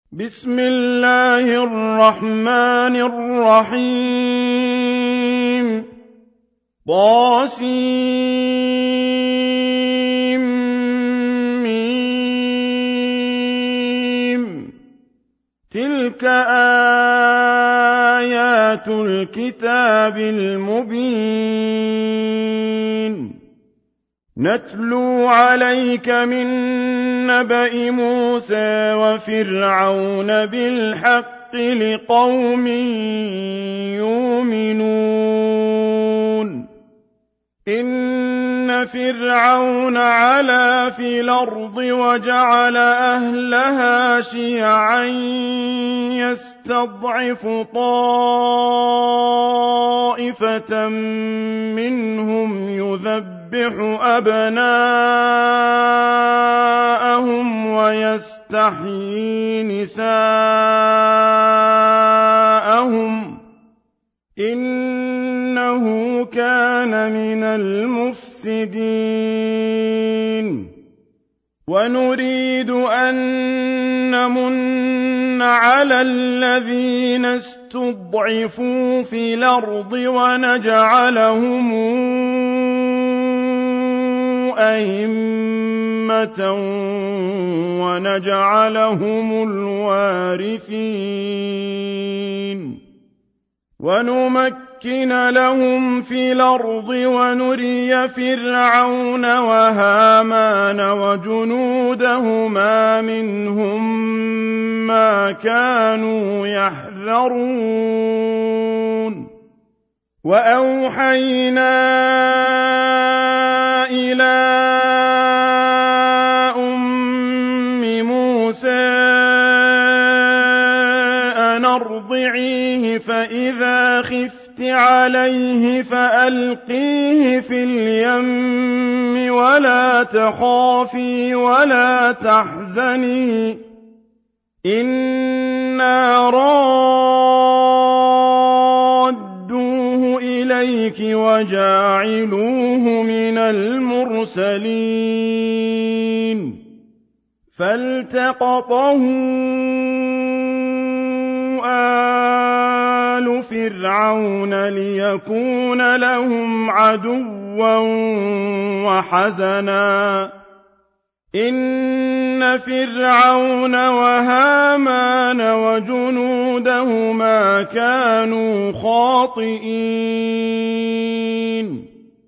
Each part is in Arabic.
بسم الله الرحمن الرحيم طاسيم تلك آيات الكتاب المبين نتلو عليك من نبأ موسى وفرعون بالحق لقوم يؤمنون إن فرعون علا في الأرض وجعل أهلها شيعا يستضعف طائفة منهم يذبح أبناءهم ويستحيي نساءهم إنه كان من المفسدين ونريد أن نمن على الذين استضعفوا في الأرض ونجعلهم أئمة ونجعلهم الوارثين ونمكن لهم في الأرض ونري فرعون وهامان وجنودهما منهم ما كانوا يحذرون وأوحينا إلى أم موسى أن أرضعيه فإذا خفت عليه فألقيه في اليم ولا تخافي ولا تحزني إنا رادوه إليك وجاعلوه من المرسلين فالتقطه آل فرعون ليكون لهم عدوا وحزنا إن فرعون وهامان وجنودهما كانوا خاطئين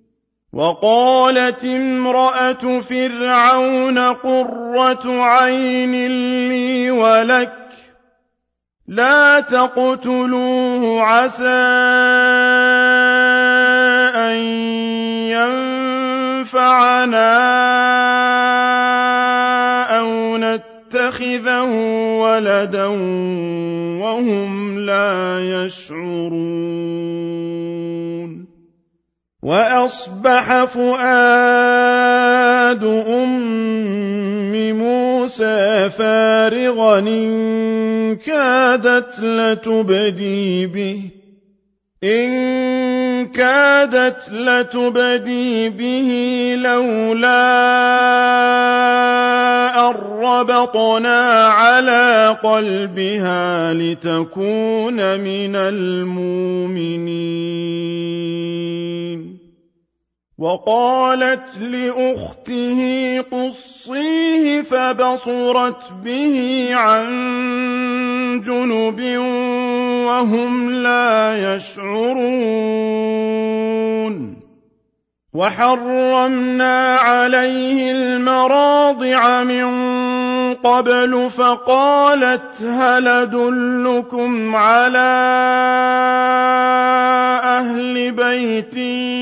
وقالت امرأة فرعون قرة عين لي ولك لا تقتلوه عسى أن ينفعنا أو نتخذه ولدا وهم لا يشعرون وأصبح فؤاد أم موسى فارغا إن كادت لتبدي به لولا أن ربطنا على قلبها لتكون من المؤمنين وقالت لأخته قصيه فبصرت به عن جنب وهم لا يشعرون وحرمنا عليه المراضع من قبل فقالت هل أدلكم على أهل بيت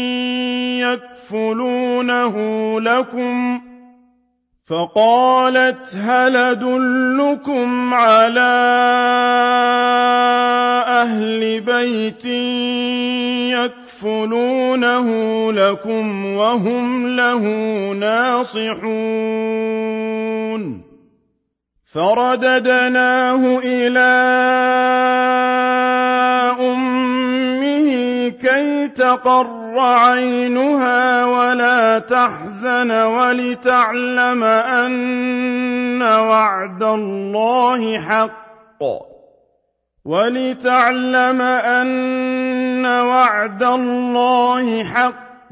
يكفلونه لكم وهم له ناصحون فرددناه إلى أمه كي تقر عينها ولا تحزن ولتعلم أن وعد الله حق وَلِتَعْلَمَ أَنَّ وَعْدَ اللَّهِ حَقٌّ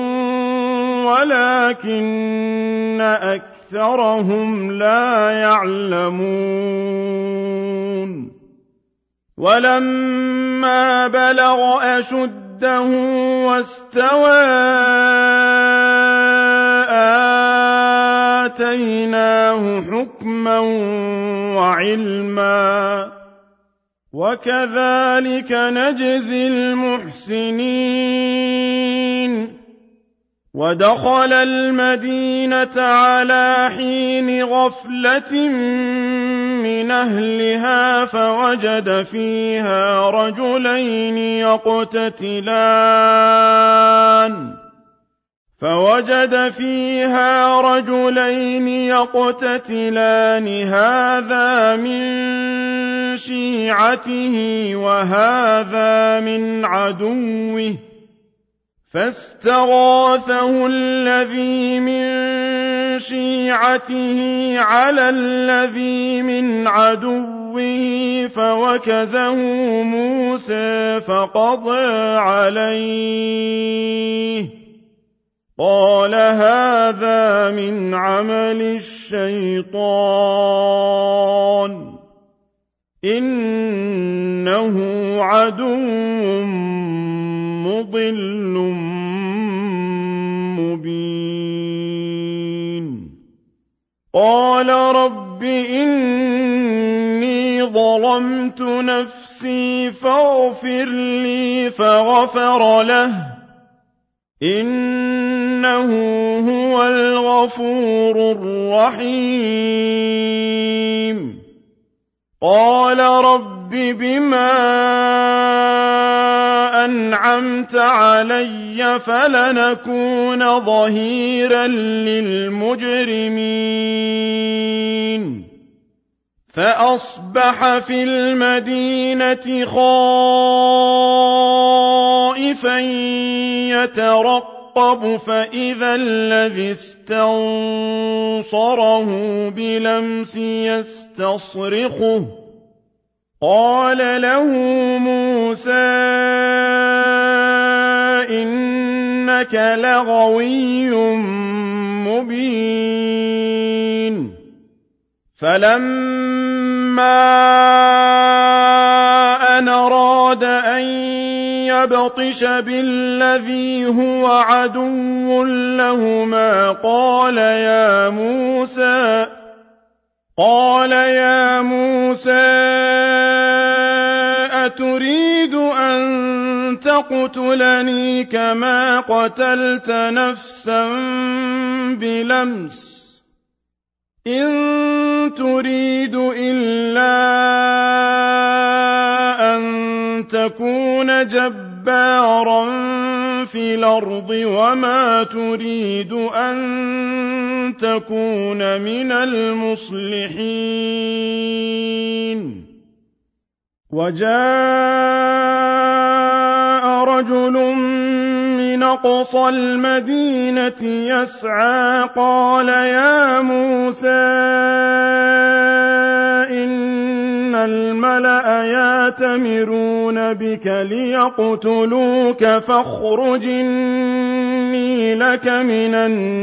وَلَٰكِنَّ أَكْثَرَهُمْ لَا يَعْلَمُونَ وَلَمَّا بَلَغَ أَشُدَّهُ وَاسْتَوَىٰ آتَيْنَاهُ حُكْمًا وَعِلْمًا ۚ وَكَذَٰلِكَ نَجْزِي الْمُحْسِنِينَ وَدَخَلَ الْمَدِينَةَ عَلَىٰ حِينِ غَفْلَةٍ مِّنْ أَهْلِهَا فَوَجَدَ فِيهَا رَجُلَيْنِ يَقْتَتِلَانِ هَٰذَا مِن شِيعَتِهِ وَهَٰذَا مِنْ عَدُوِّهِ ۖ فَاسْتَغَاثَهُ الَّذِي مِن شِيعَتِهِ عَلَى الَّذِي مِنْ عَدُوِّهِ فَوَكَزَهُ مُوسَىٰ فَقَضَىٰ عَلَيْهِ ۖ قَالَ هَٰذَا مِنْ عَمَلِ الشَّيْطَانِ ۖ إِنَّهُ عَدُوٌّ مُّضِلٌّ مُّبِينٌ قَالَ رَبِّ إِنِّي ظَلَمْتُ نَفْسِي فَاغْفِرْ لِي فَغَفَرَ لَهُ ۚ إِنَّهُ هُوَ الْغَفُورُ الرَّحِيمُ قَالَ رَبِّ بِمَا أَنْعَمْتَ عَلَيَّ فَلَنَكُونَ ظَهِيرًا لِّلْمُجْرِمِينَ فَأَصْبَحَ فِي الْمَدِينَةِ خَائِفًا يَتَرَقَّبُ فَإِذَا الَّذِي اسْتَنصَرَهُ بِالْأَمْسِ يَسْتَصْرِخُهُ قَالَ لَهُ مُوسَىٰ إِنَّكَ لَغَوِيٌّ مُّبِينٌ فَلَمَّا أَنْ أَرَادَ أَن يَبْطِشَ بِالَّذِي هُوَ عَدُوٌّ لَّهُمَا قَالَ يَا مُوسَىٰ أَتُرِيدُ أَن تَقْتُلَنِي كَمَا قَتَلْتَ نَفْسًا بِالْأَمْسِ ۖ إِن تُرِيدُ إِلَّا أَن تَكُونَ جَبَّارًا فِي الْأَرْضِ وَمَا تُرِيدُ أَن تَكُونَ مِنَ الْمُصْلِحِينَ وَجَاءَ رَجُلٌ مِّنْ أَقْصَى الْمَدِينَةِ يَسْعَىٰ قَالَ يَا مُوسَىٰ إِنَّ الْمَلَأَ يَأْتَمِرُونَ بِكَ لِيَقْتُلُوكَ فَاخْرُجْ إِنِّي لَكَ مِنَ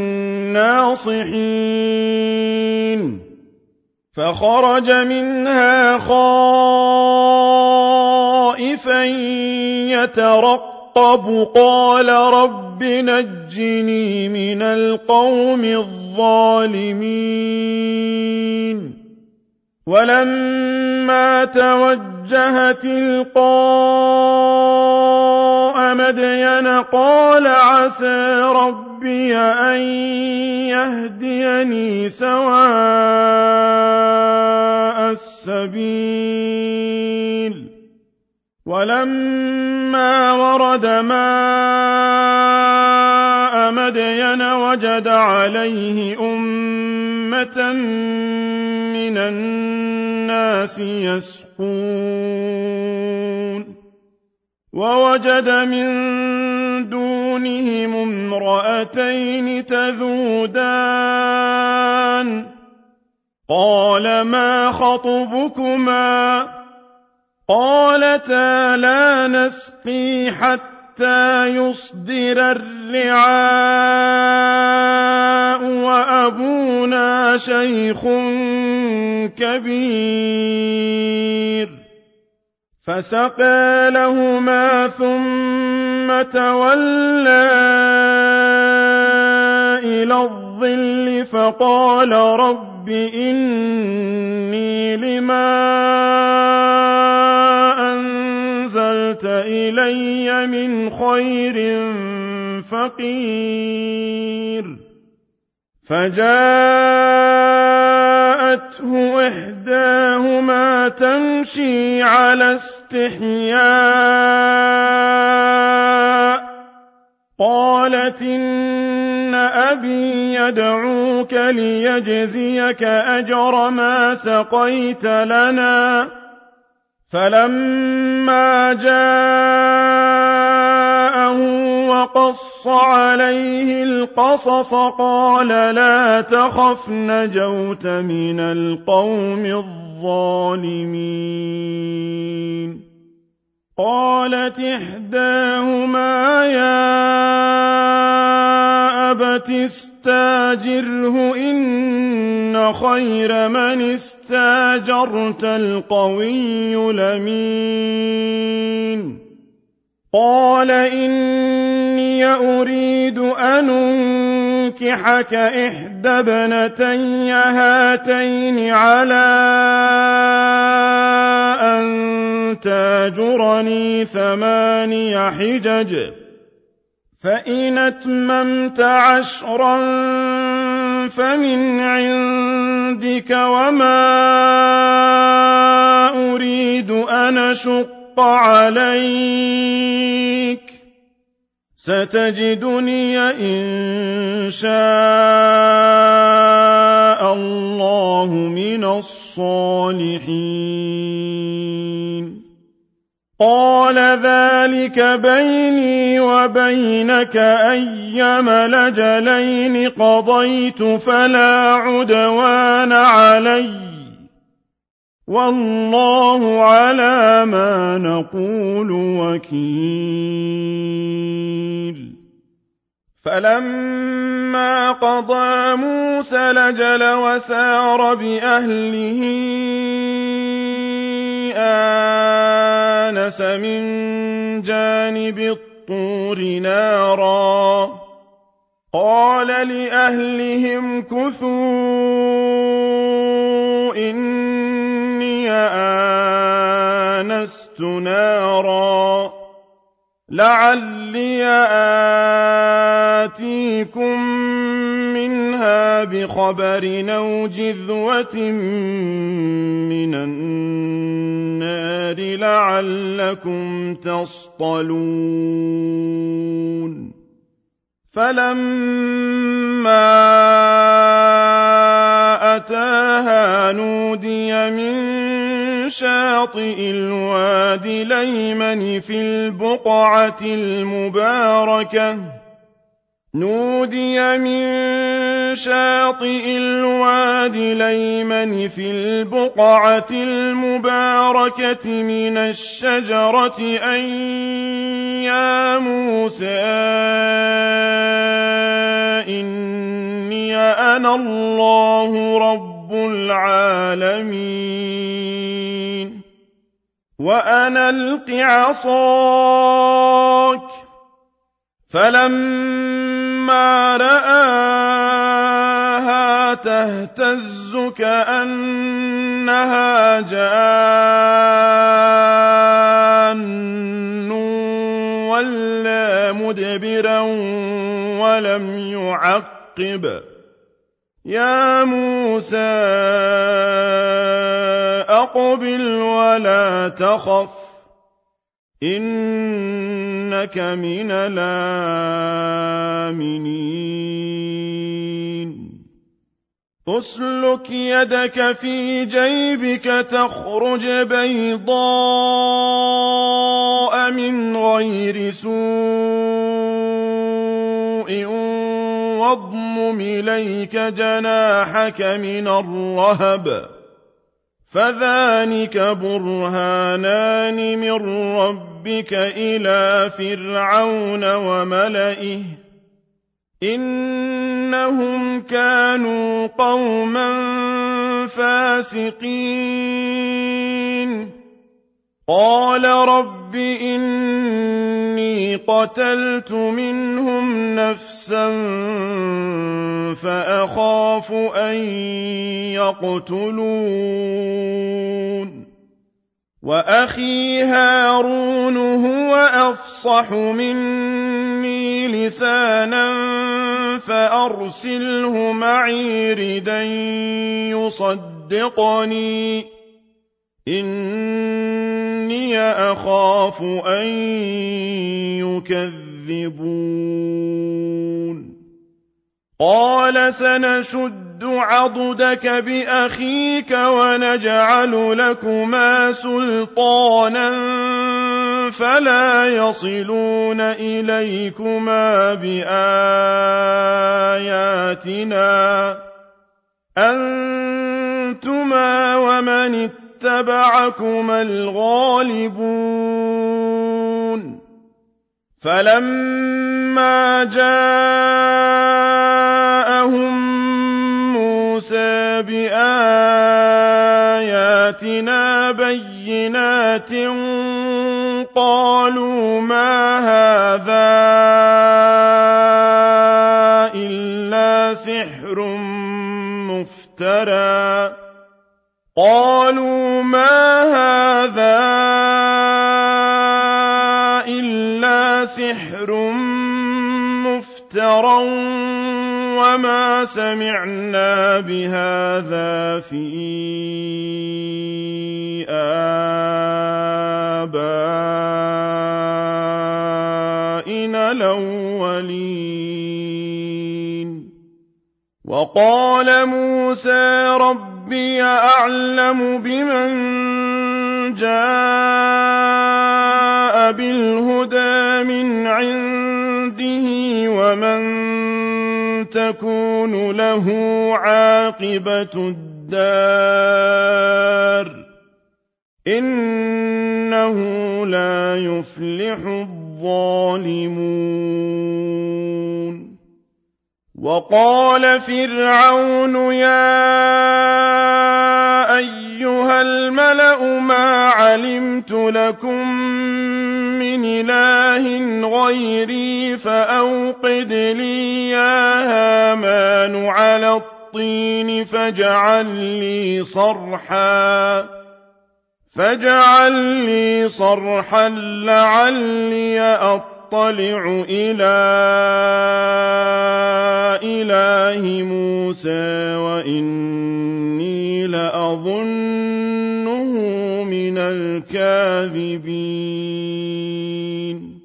النَّاصِحِينَ فَخَرَجَ مِنْهَا خَائِفًا يَتَرَقَّبُ قَالَ رَبِّ نَجِّنِي مِنَ الْقَوْمِ الظَّالِمِينَ وَلَمَّا تَوَجَّهَ تِلْقَاءَ مَدْيَنَ قَالَ عَسَىٰ رَبِّي أَن يَهْدِيَنِي سَوَاءَ السَّبِيلِ وَلَمَّا وَرَدَ مَاءَ مَدْيَنَ وَجَدَ عَلَيْهِ أُمَّةً مِّنَ النَّاسِ يَسْقُونَ وَوَجَدَ مِن دُونِهِمُ امْرَأَتَيْنِ تَذُودَانِ قال ما خطبكما قالتا لا نسقي حتى يصدر الرعاء وأبونا شيخ كبير فسقى لهما ثم تولى إلى الظل فقال رب إني لما أنزلت إلي من خير فقير فجاءته إحداهما تمشي على استحياء قالت إن أبي يدعوك ليجزيك أجر ما سقيت لنا فلما جاءه وقص عليه القصص قال لا تخف نجوت من القوم الظالمين قالت إحداهما يا أبت استاجره إن خير من استاجرت القوي الأمين قال إني أريد أن أنكحك إحدى ابنتي هاتين على أن تاجرني 8 حجج فإن أتممت 10 فمن عندك وما أريد أن أشق عليك ستجدني إن شاء الله من الصالحين قال ذلك بيني وبينك أيما الأجلين قضيت فلا عدوان علي والله على ما نقول وكيل فلما قضى موسى الأجل وسار بأهله آنس من جانب الطور نارا قال لأهلهم امكثوا إني آنست نارا لعلي آتيكم منها بخبر أو جذوة من النار لعلكم تصطلون فلما أتاها نودي من شاطئ الوادي الأيمن في البقعة المباركة نودي من شاطئ الوادي الأيمن في البقعة المباركة من الشجرة أن يا موسى إني أنا الله رب العالمين وأن ألق عصاك فلما رآها تهتز كأنها جان ولا مدبرا ولم يعقب يا موسى أقبل ولا تخف إنك من الآمنين أسلك يدك في جيبك تخرج بيضاء من غير سوء واضمم إليك جناحك من الرهب فذلك برهانان من ربك إلى فرعون وملئه إنهم كانوا قوما فاسقين قال رب إني قتلت منهم نفسا فأخاف أن يقتلون وأخي هارون هو أفصح مني لسانا فأرسله معي ردا يصدقني إني أخاف أن يكذبون قال سنشد عضدك بأخيك ونجعل لكما سلطانا فلا يصلون إليكما بآياتنا أنتما ومن اتبعكما الغالبون فلما جاءهم موسى بآياتنا بينات قالوا ما هذا إلا سحر مفترى قالوا ما هذا إلا سحر مفترى وما سمعنا بهذا في آبائنا الأولين وقال موسى ربي أعلم بمن جاء بالهدى من عنده ومن تكون له عاقبة الدار إنه لا يفلح الظالمون وقال فرعون يا أيها الملأ ما علمت لكم من إله غيري فأوقد لي يا هامان على الطين فاجعل لي صرحا لعلي أطلع إلى إله موسى وإني لأظنه من الكاذبين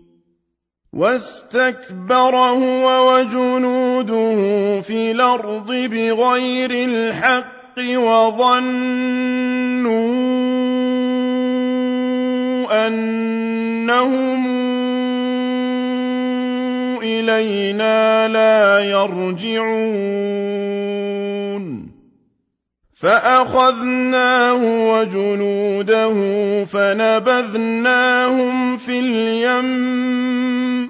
واستكبر هو وجنوده في الأرض بغير الحق وظنوا أنهم إلينا لا يرجعون فأخذناه وجنوده فنبذناهم في اليم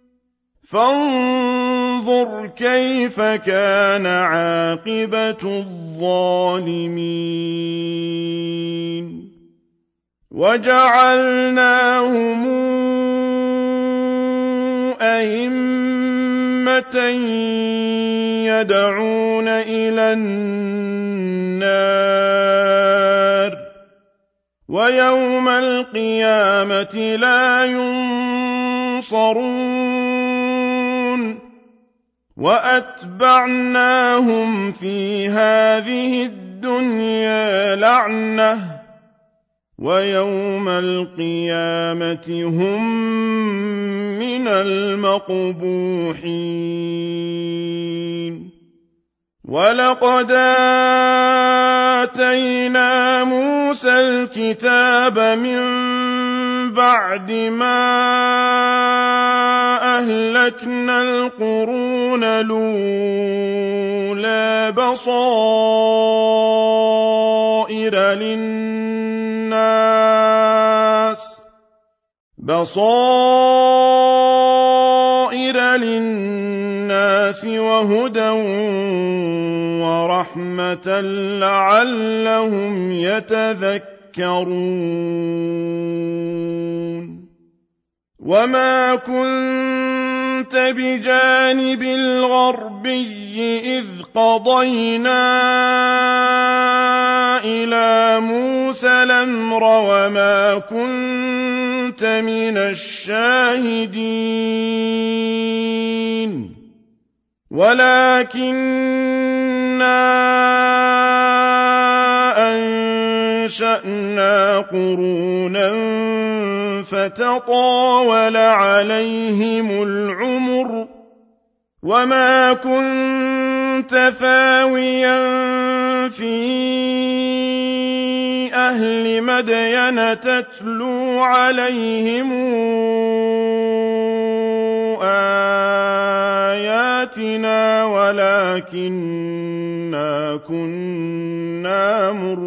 فانظر كيف كان عاقبة الظالمين وجعلناهم أئمة يدعون إلى النار ويوم القيامة لا ينصرون وأتبعناهم في هذه الدنيا لعنة ويوم القيامة هم من المقبوحين ولقد آتينا موسى الكتاب من بَعْدِ مَا أَهْلَكْنَا الْقُرُونَ الْأُولَىٰ بَصَائِرَ لِلنَّاسِ وَهُدًى وَرَحْمَةً لَّعَلَّهُمْ يَتَذَكَّرُونَ وَمَا كُنتَ بِجَانِبِ الْغَرْبِيِّ إِذْ قَضَيْنَا إِلَىٰ مُوسَى الْأَمْرَ وَمَا كُنتَ مِنَ الشَّاهِدِينَ وَلَٰكِنَّا أَنشَأْنَا قُرُونًا فَتَطَاوَلَ عَلَيْهِمُ الْعُمُرُ وَمَا كُنتَ ثَاوِيًا فِي أَهْلِ مَدْيَنَ تَتْلُو عَلَيْهِمْ آيَاتِنَا وَلَٰكِنَّا كُنَّا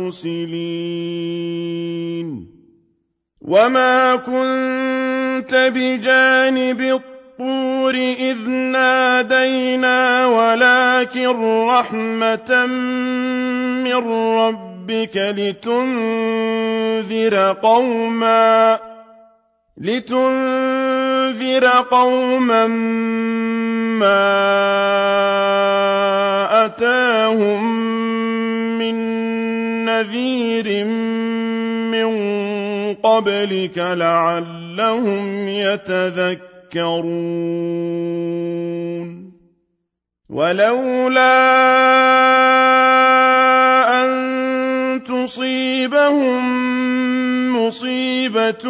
مُرْسِلِينَ وَمَا كُنتَ بِجَانِبِ الطُّورِ إِذْ نَادَيْنَا وَلَٰكِن رَّحْمَةً مِّن رَّبِّكَ لِتُنذِرَ قَوْمًا مَّا أَتَاهُم مِّن نَّذِيرٍ مِّن قَبْلِكَ لَعَلَّهُمْ يَتَذَكَّرُونَ وَلَوْلَا أَن تُصِيبَهُم مُّصِيبَةٌ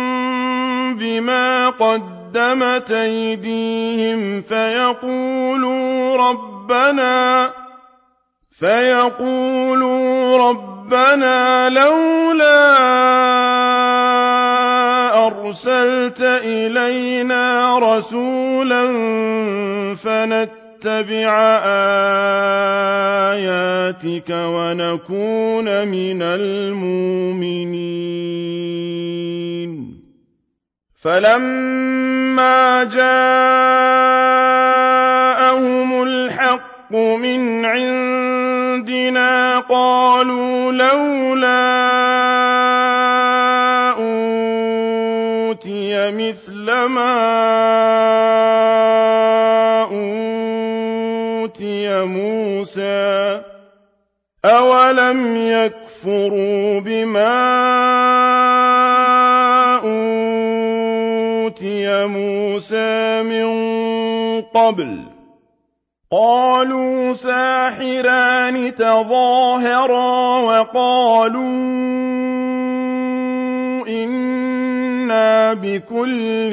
بِمَا قَدَّمَتْ أَيْدِيهِمْ فيقولوا رَبَّنَا لَوْلَا أَرْسَلْتَ إِلَيْنَا رَسُولًا فَنَتَّبِعَ آيَاتِكَ وَنَكُونَ مِنَ الْمُؤْمِنِينَ فَلَمَّا جَاءَهُمُ الْحَقُّ مِنْ عِندِنَا قَالُوا لَوْلَا أُوتِيَ مِثْلَ مَا أُوتِيَ مُوسَىٰ أَوَلَمْ يَكْفُرُوا بِمَا أُوتِيَ مُوسَىٰ مِن قَبْلُ قَالُوا سَاحِرَانِ تَظَاهَرَا وَقَالُوا إِنَّا بِكُلٍّ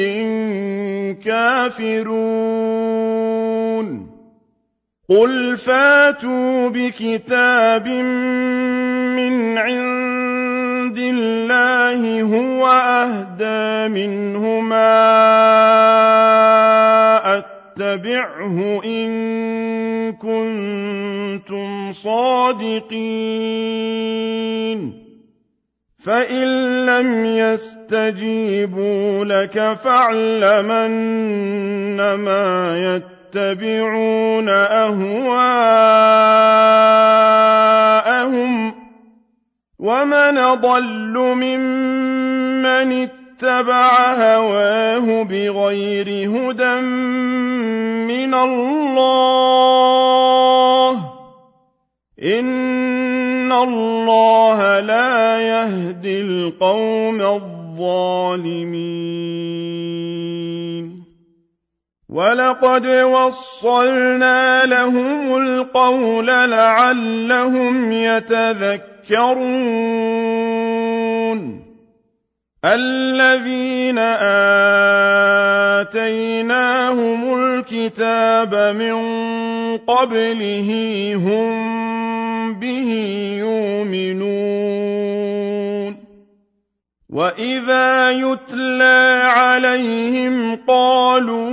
كَافِرُونَ قُلْ فَاتُوا بِكِتَابٍ مِّنْ عِندِ اللَّهِ هُوَ أَهْدَىٰ مِنْهُمَا أَتَّبِعْهُ إِن كُنتُمْ صَادِقِينَ فَإِن لَّمْ يَسْتَجِيبُوا لَكَ فَاعْلَمْ أَنَّمَا يَتَّبِعُونَ أَهْوَاءَهُمْ وَمَنْ أَضَلُّ مِمَّنِ اتَّبَعَ هَوَاهُ بِغَيْرِ هُدًى مِّنَ اللَّهِ ۚ إِنَّ اللَّهَ لَا يَهْدِي الْقَوْمَ الظَّالِمِينَ وَلَقَدْ وَصَّلْنَا لَهُمُ الْقَوْلَ لَعَلَّهُمْ يَتَذَكَّرُونَ الَّذِينَ آتَيْنَاهُمُ الْكِتَابَ مِن قَبْلِهِ هُم بِهِ يُؤْمِنُونَ وَإِذَا يُتْلَىٰ عَلَيْهِمْ قَالُوا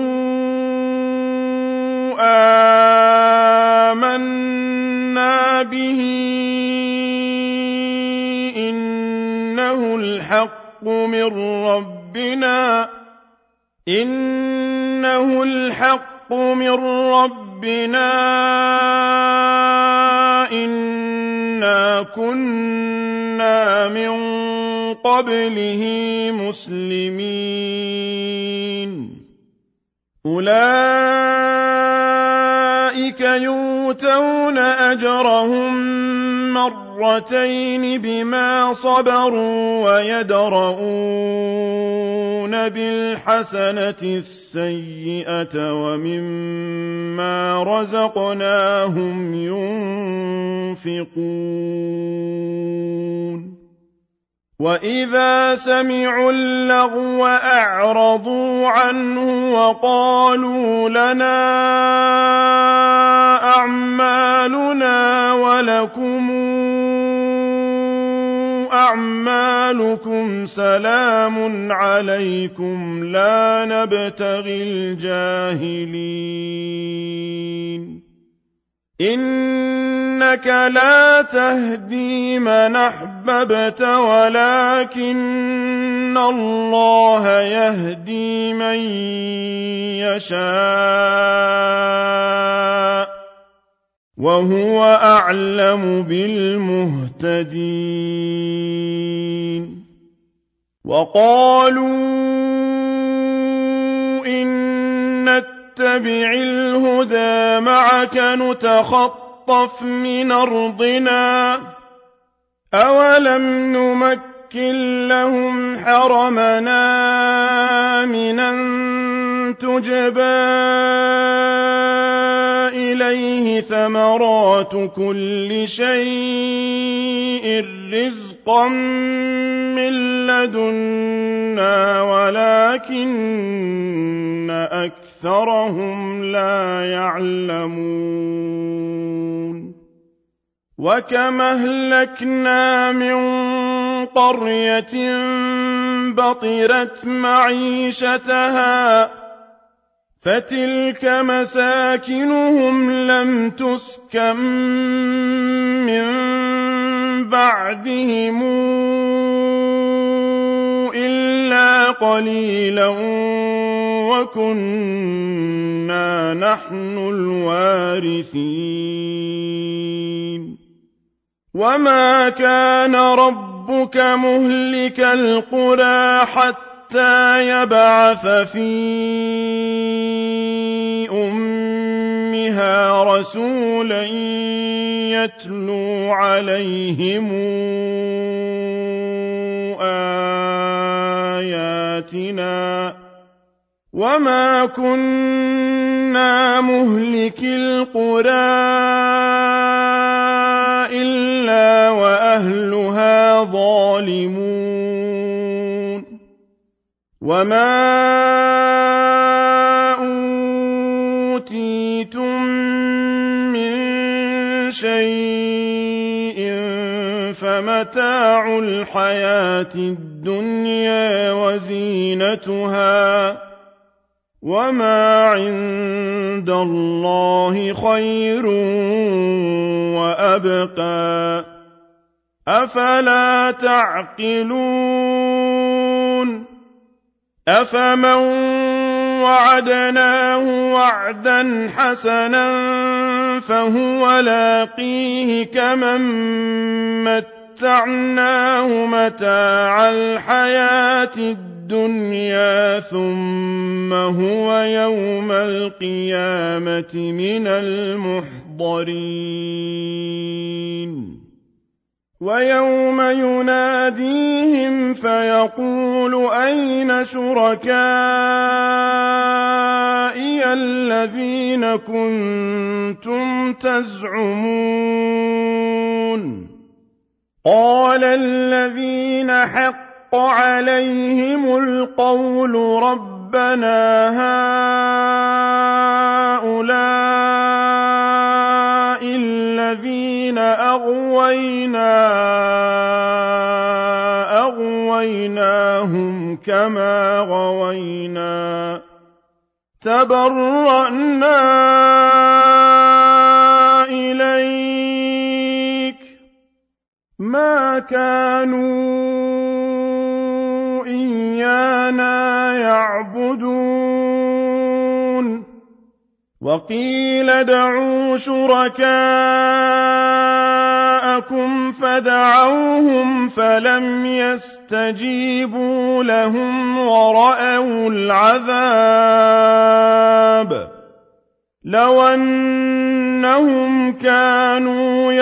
آمَنَّا بِهِ إِنَّهُ الْحَقُّ مِن رَّبِّنَا إِنَّا كُنَّا مِن قَبْلِهِ مُسْلِمِينَ أُولَٰئِكَ يُؤْتَوْنَ أَجْرَهُم مرتين بما صبروا ويدرءون بالحسنة السيئة ومما رزقناهم ينفقون وإذا سمعوا اللغو أعرضوا عنه وقالوا لنا أعمالنا ولكم أعمالكم سلام عليكم لا نبتغي الجاهلين إنك لا تهدي من أحببت ولكن الله يهدي من يشاء وهو أعلم بالمهتدين وقالوا إن نتبع الهدى معك نتخطف من أرضنا أولم نمكن لهم حرمنا آمنا تجبى إليه ثمرات كل شيء رزقا من لدنا ولكن أكثرهم لا يعلمون وكم أهلكنا من قرية بطرت معيشتها فتلك مساكنهم لم تسكن من بعدهم إلا قليلا وكنا نحن الوارثين وما كان ربك مهلك القرى حتى يبعث في أمها رسولا يتلو عليهم آياتنا وما كنا مهلك القرى إلا وأهلها ظالمون وما أوتيتم من شيء فمتاع الحياة الدنيا وزينتها وما عند الله خير وأبقى أفلا تعقلون أفمن وعدناه وعدا حسنا فهو لاقيه كمن متعناه متاع الحياة الدنيا ثم هو يوم القيامة من المحضرين ويوم يناديهم فيقول أين شركائي الذين كنتم تزعمون قال الذين حق عليهم القول ربنا هؤلاء الذين أغوينا كما غوينا تبرأنا إليك ما كانوا إيانا يعبدون وقيل ادعوا شركاءكم فدعوهم فلم يستجيبوا لهم ورأوا العذاب لو أنهم كانوا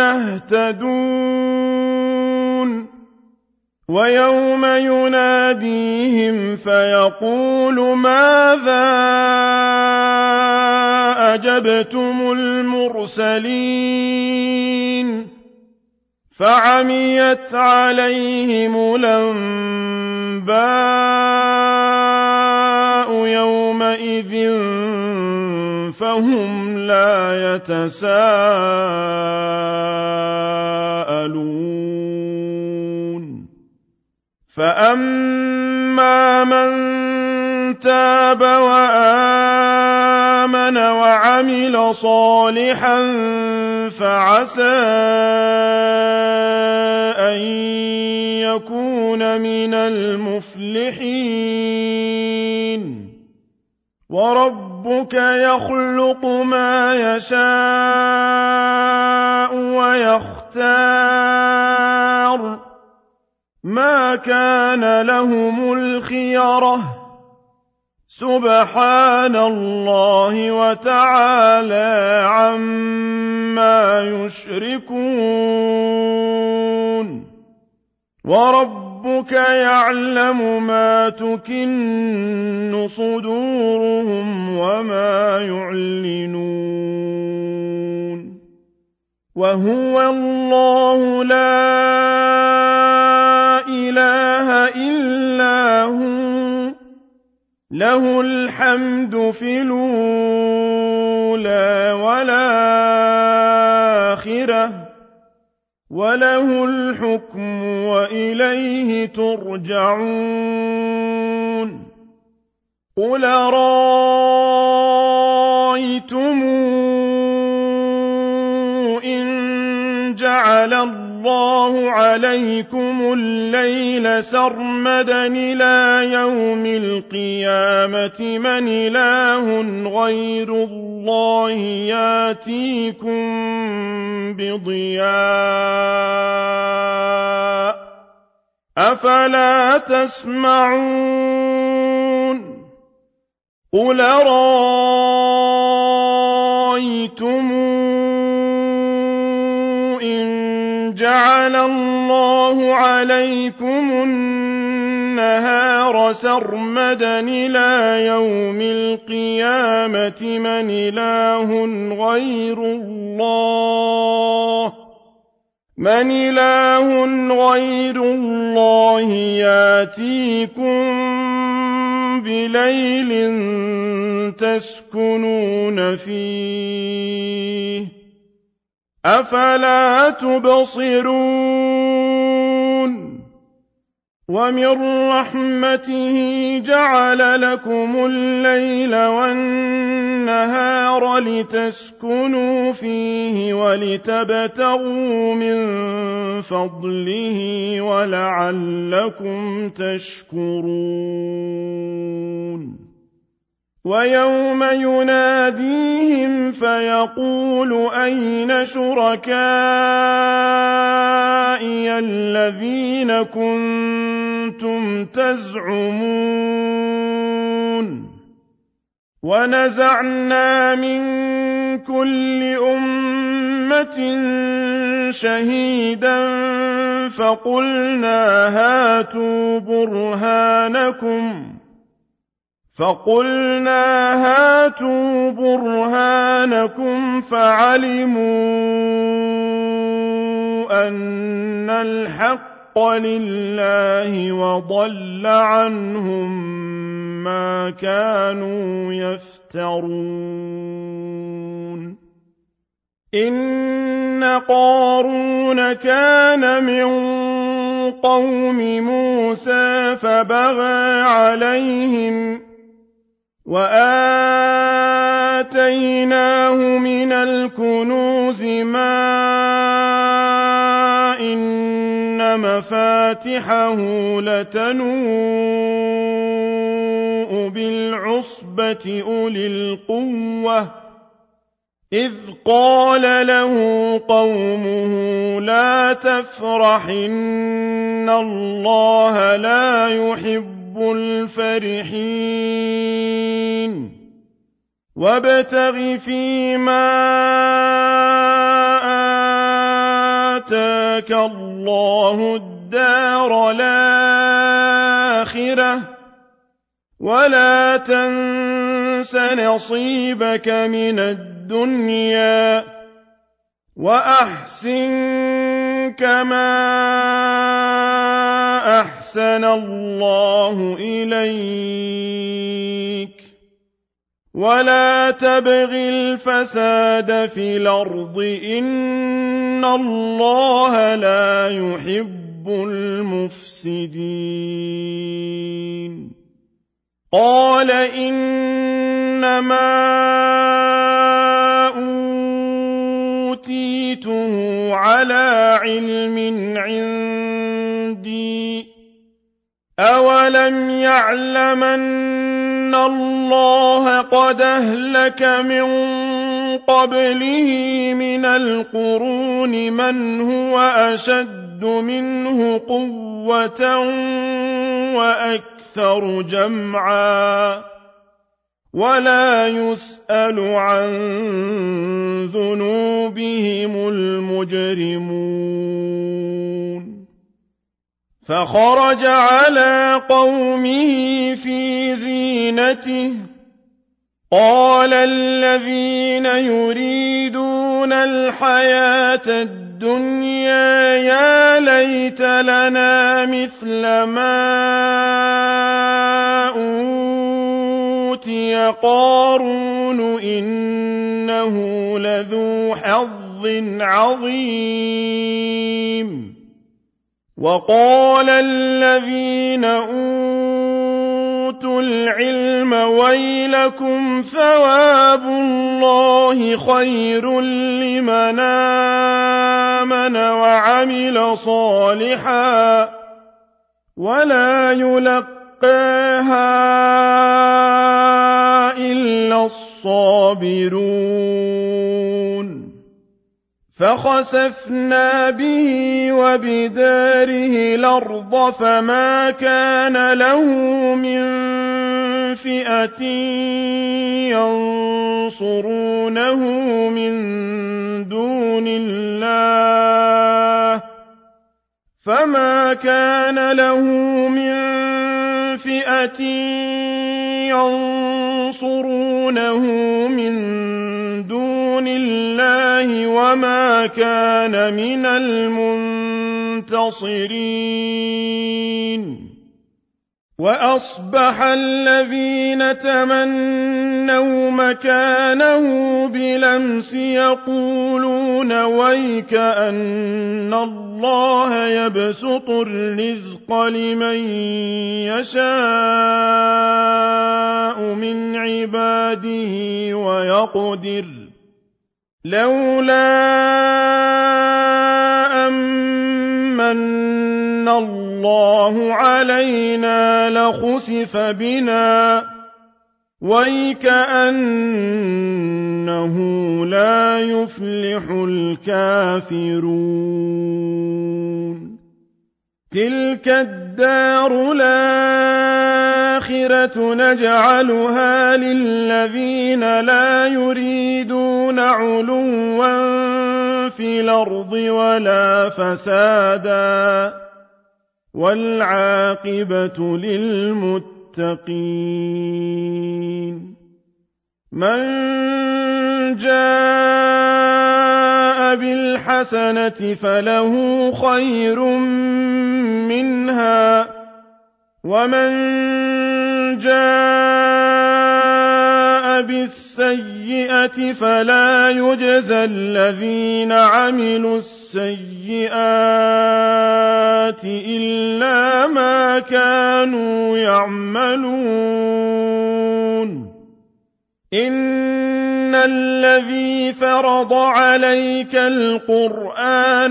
يهتدون ويوم يناديهم فيقول ماذا أجبتم المرسلين فعميت عليهم الأنباء يومئذ فهم لا يتساءلون فأما من تاب وآمن وعمل صالحا فعسى أن يكون من المفلحين وربك يخلق ما يشاء ويختار ما كان لهم الخيرة سبحان الله وتعالى عما يشركون وربك يعلم ما تكن صدورهم وما يعلنون وهو الله لا إله إلا هو له الحمد في الأولى والآخرة وله الحكم وإليه ترجعون قل أرأيتم إن جعل الله عليكم الليل سرمدا إلى يوم القيامة من إله غير الله ياتيكم بضياء أفلا تسمعون قل أرأيتم إن جعل الله عليكم النهار سرمدا إلى يوم القيامة من إله غير الله ياتيكم بليل تسكنون فيه أفلا تبصرون ومن رحمته جعل لكم الليل والنهار لتسكنوا فيه ولتبتغوا من فضله ولعلكم تشكرون ويوم يناديهم فيقول أين شركائي الذين كنتم تزعمون ونزعنا من كل أمة شهيدا فقلنا هاتوا برهانكم فعلموا أن الحق لله وضل عنهم ما كانوا يفترون إن قارون كان من قوم موسى فبغى عليهم وآتيناه من الكنوز ما إن مفاتحه لتنوء بالعصبة أولي القوة إذ قال له قومه لا تفرح إن الله لا يحب الفرحين وابتغ فيما آتاك الله الدار الآخرة ولا تنس نصيبك من الدنيا وأحسن كما أحسن الله إليك ولا تبغ الفساد في الأرض إن الله لا يحب المفسدين قال إنما أوتيته على علم عندي أولم يعلم أن الله قد أهلك من قبله من القرون من هو أشد منه قوة وأكثر جمعا ولا يسأل عن ذنوبهم المجرمون فخرج على قومه في زينته قال الذين يريدون الحياة الدنيا يا ليت لنا مثل ما أوتي قارون إنه لذو حظ عظيم وقال الذين أوتوا العلم ويلكم ثواب الله خير لمن آمن وعمل صالحا ولا يلقاها إلا الصابرون فخسفنا به وبداره الأرض فما كان له من فئة ينصرونه من دون الله فما كان له من فئة ينصرونه من دون الله وما كان من المنتصرين وأصبح الذين تمنوا مكانه بلمس يقولون ويك أن الله يبسط الرزق لمن يشاء من عباده ويقدر لولا أمن الله علينا لخسف بنا ويكأنه لا يفلح الكافرون تلك الدار الآخرة نجعلها للذين لا يريدون علوا في الأرض ولا فسادا والعاقبة للمتقين من جاء بالحسنة فله خير منها ومن جاء بالسيئة فلا يجزى الذين عملوا السيئات إلا ما كانوا يعملون إن الذي فرض عليك القرآن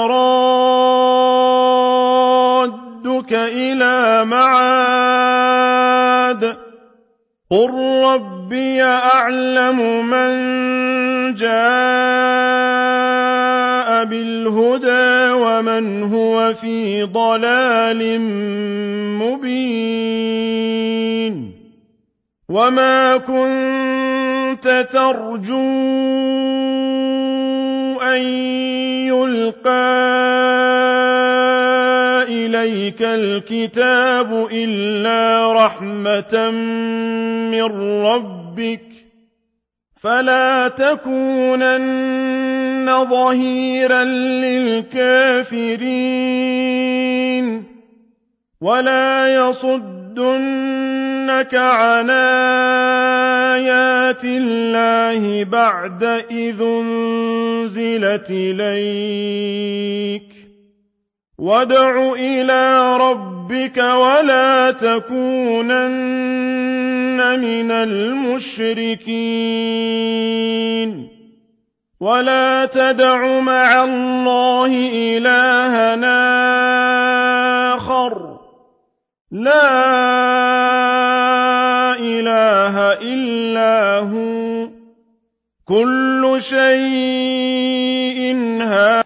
لرادك إلى معاد قل ربي أعلم من جاء بالهدى ومن هو في ضلال مبين وما كنت ترجو أن يلقى إليك الكتاب إلا رحمة من ربك فلا تكونن ظهيرا للكافرين ولا يصدنك عن آيات الله بعد إذ أنزلت إليك وادع إلى ربك ولا تكونن من المشركين ولا تدع مع الله إلهًا آخر لا إله إلا هو كل شيء هالك